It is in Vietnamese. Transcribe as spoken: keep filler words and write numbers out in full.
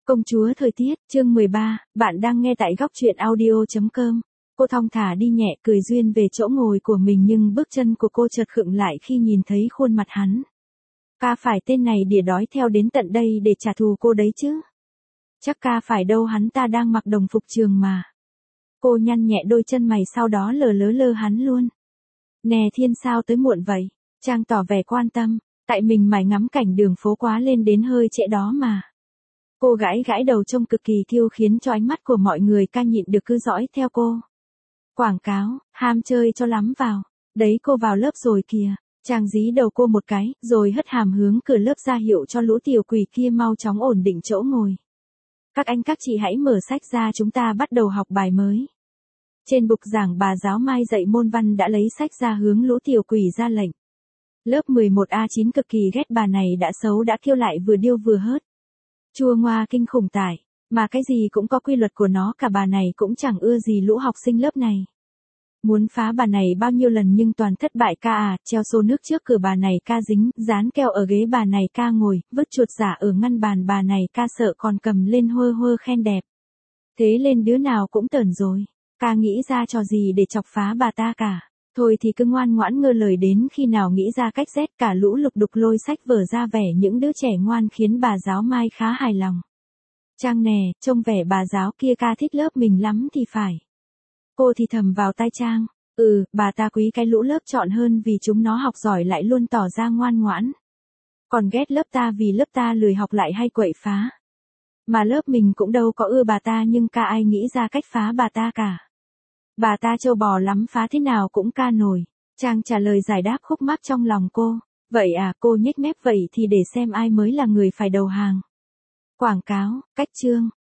Công chúa thời tiết, chương mười ba, bạn đang nghe tại góc truyện audio chấm com. Cô thong thả đi nhẹ cười duyên về chỗ ngồi của mình nhưng bước chân của cô chợt khựng lại khi nhìn thấy khuôn mặt hắn. Ca phải tên này đỉa đói theo đến tận đây để trả thù cô đấy chứ. Chắc ca phải đâu, hắn ta đang mặc đồng phục trường mà. Cô nhăn nhẹ đôi chân mày sau đó lờ lớ lơ hắn luôn. Nè Thiên sao tới muộn vậy? Trang tỏ vẻ quan tâm, tại mình mải ngắm cảnh đường phố quá lên đến hơi trễ đó mà. Cô gãi gãi đầu trông cực kỳ kiêu khiến cho ánh mắt của mọi người ca nhịn được cứ dõi theo cô. Quảng cáo, ham chơi cho lắm vào. Đấy cô vào lớp rồi kìa. Chàng dí đầu cô một cái, rồi hất hàm hướng cửa lớp ra hiệu cho lũ tiểu quỷ kia mau chóng ổn định chỗ ngồi. Các anh các chị hãy mở sách ra, chúng ta bắt đầu học bài mới. Trên bục giảng bà giáo Mai dạy môn văn đã lấy sách ra hướng lũ tiểu quỷ ra lệnh. Lớp mười một A chín cực kỳ ghét bà này, đã xấu đã kiêu lại vừa điêu vừa hớt. Chua ngoa kinh khủng tải, mà cái gì cũng có quy luật của nó, cả bà này cũng chẳng ưa gì lũ học sinh lớp này. Muốn phá bà này bao nhiêu lần nhưng toàn thất bại ca à, treo xô nước trước cửa bà này ca dính, dán keo ở ghế bà này ca ngồi, vứt chuột giả ở ngăn bàn bà này ca sợ còn cầm lên hơ hơ khen đẹp. Thế lên đứa nào cũng tởn rồi, ca nghĩ ra trò gì để chọc phá bà ta cả. Thôi thì cứ ngoan ngoãn ngơ lời, đến khi nào nghĩ ra cách rét cả lũ lục đục lôi sách vở ra vẻ những đứa trẻ ngoan khiến bà giáo Mai khá hài lòng. Trang nè, trông vẻ bà giáo kia ca thích lớp mình lắm thì phải. Cô thì thầm vào tai Trang, ừ, bà ta quý cái lũ lớp chọn hơn vì chúng nó học giỏi lại luôn tỏ ra ngoan ngoãn. Còn ghét lớp ta vì lớp ta lười học lại hay quậy phá. Mà lớp mình cũng đâu có ưa bà ta nhưng ca ai nghĩ ra cách phá bà ta cả. Bà ta trâu bò lắm, phá thế nào cũng ca nổi. Trang trả lời giải đáp khúc mắc trong lòng cô. Vậy à, cô nhếch mép, vậy thì để xem ai mới là người phải đầu hàng. Quảng cáo, cách chương,